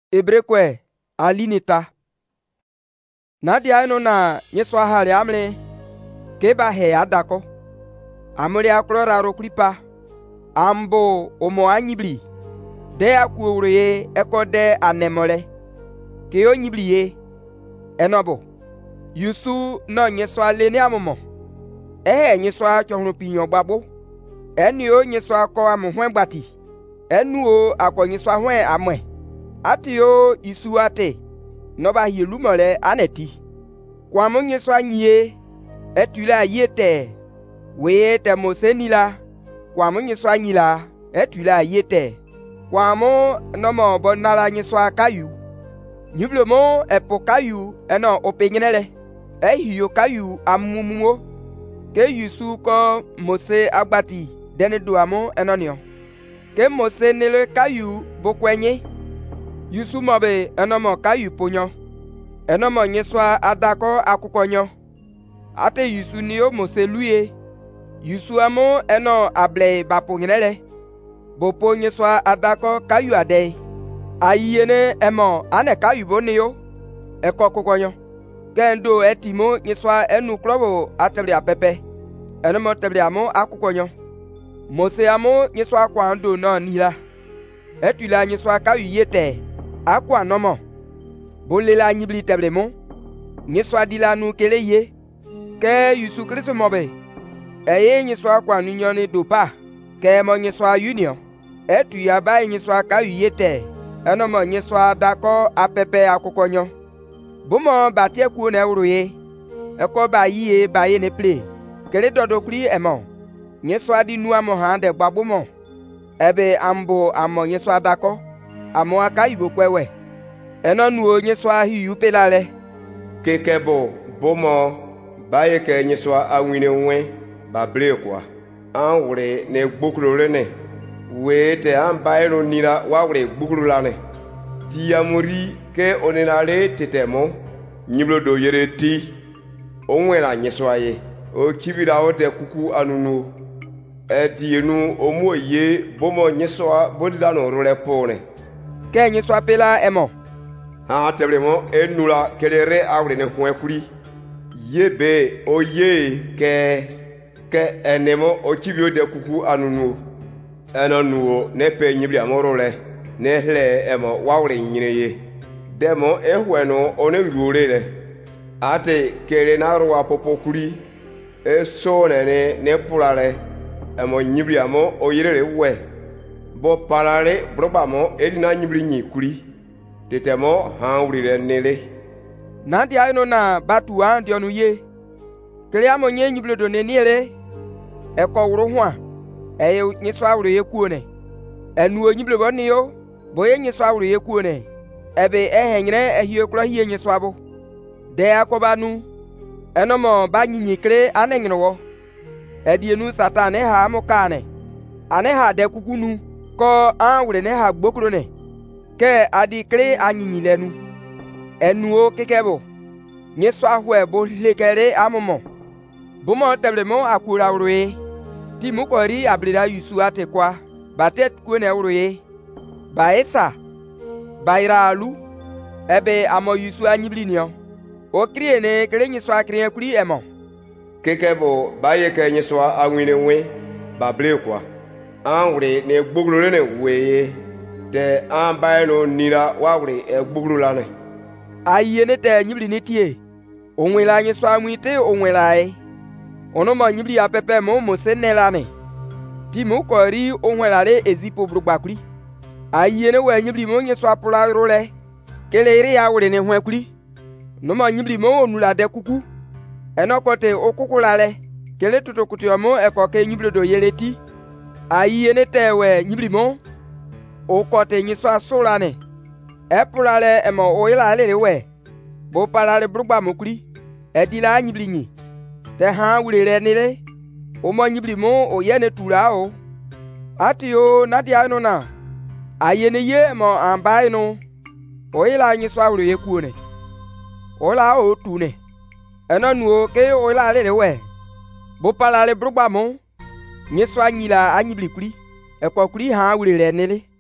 Ebrekwe alinita. Nadia no na nyeswa hali amle keba he adako. Amule aklora roklipa. Ambo omo anyibli. De akuwreye ekode anemole. Ke onyibliye. Enobo. Yusu no nyeswa leni amomo. Nyeswa chohunu pinyo babo. Eni o nyeswa ko amohwen gbati. Enu o akọ nyeswa hwen amwe. Ati o isu ate. Noba hilumole aneti. Kwa mo nyeswa nyie. Etula yete. We te mosenila. Kwa mo nyeswa nyila. Etula yete. Kwa mo nomo bonala nyeswa kayu. Nyublomo epo kayu eno openyenele. Hiyo kayu amumumo. Ke yusu ko mose agbati deni duamo enonio. Ke mose nele kayu bokwenye. Yusu mobe enomo kayu ponyo. Enomo nyeswa adako akukonyo. Ate yusu ni o mose luye. Yusu amo eno able baponyenele. Bopo nyeswa adako kayu ade. Ayene emo ane kayu bonio. Eko kukonyo. Kendo etimo nyeswa enu klobo atebli apepe. Enomo tebli amo akukonyo. Mose amo nyeswa kwando no nila. Etula nyeswa kayu yete. Akwa nomo. Bolela nyibli tebli mo. Nyeswa dilanu kele ye. Ke Yusu Kristo mobe. Eye nyeswa kwa nunyoni dopa. Ke mo nyeswa union. Etu ya bay nyeswa kayu yete. Enomo nyeswa dako apepe akukonyo. Bomo batie ku ne uruye. Eko ba yiye ba ye ne ple. Kele dodokuri emo. Nyeswa di nu amo hande gbabomo. Ebe ambo amo nyeswa dako. Amo aka ibo kwewe. Eno nuo nyeswa hiyu pelale. Kekebo bomo ba ye ke nyeswa awine nwe ba ble kwa. Anwure ne gbokuro ne. We te an bayro nira wawre gbokuro lane. Ti amuri ke onenale tetemo nyiblo do yere ti onwela nyeswaye o kibira o de kuku anunu etienu omo ye bomo nyeswa bodila no role pone ke nyeswa pela emo ha tebremo enula kelere awre ne hwekuri yebe o ye ke enemo o kibio de kuku anunu enonu ne pe nyibli amorole ne hle emo wawre nyineye demo ehweno onemrure le ate kere na ruwa popokuri eso ne pulale emo nyibri amo oyire we bo parale brobamo edina nyibri nyikuri tetemo hanwrire nele nandi ayno na batu andionu ye kere amo nye nyiblo do ne niele eko wuru hwa eye nyiswa wuru ye kuone enu nyiblo boniyo boye nyiswa wuru ye kuone ebe ehenyre ehie kro hie nyiswabo de akobanu enomo banyinyikre anenyrowo edienu satan ha amukane ane ha de kukunu ko anwure ne ha gbokro ne ke adikre anyinyilenu enuo kekebo nyiswa hwe bo lekere amomo bomo teblemo akura wruye timukori ablira Yusu atekwa batet kwene wruye baesa Baira alu ebe amo Yusu anyiblinio o kriene kre nyiswa krien kuri emo kekebo baye ke nyiswa awine nwe bable kwa anwre ne gbogboro ne weye te an baye no nira wawre e gbogboro lane ayene te nyibli ni tie onwela nyiswa nwite onwela ai onomo nyibli apepe mo mosenelane timu kori onwelare ezipo brugbakuri ayene we nyibli mo nyeswa pula role kelere ya wure ne hwekuri no ma nyibli mo onula de kuku enokote okukulale kele tutokutu mo ekoke nyibli do yeleti ayene tewe nyibli mo okote nyeswa solane epulale emo oyila lewe bo palale brugba mokuri edila nyibli nyi te ha wure le nile o mo nyibli mo oyene tula o atio nadia no na ayene ye mo ambai no oyila nyiswa wuru ye kuone ola o tune enonu ke oyila lewe bo palale brugba mo nyiswa nyila anyibli kuri ekokuri ha wure le nile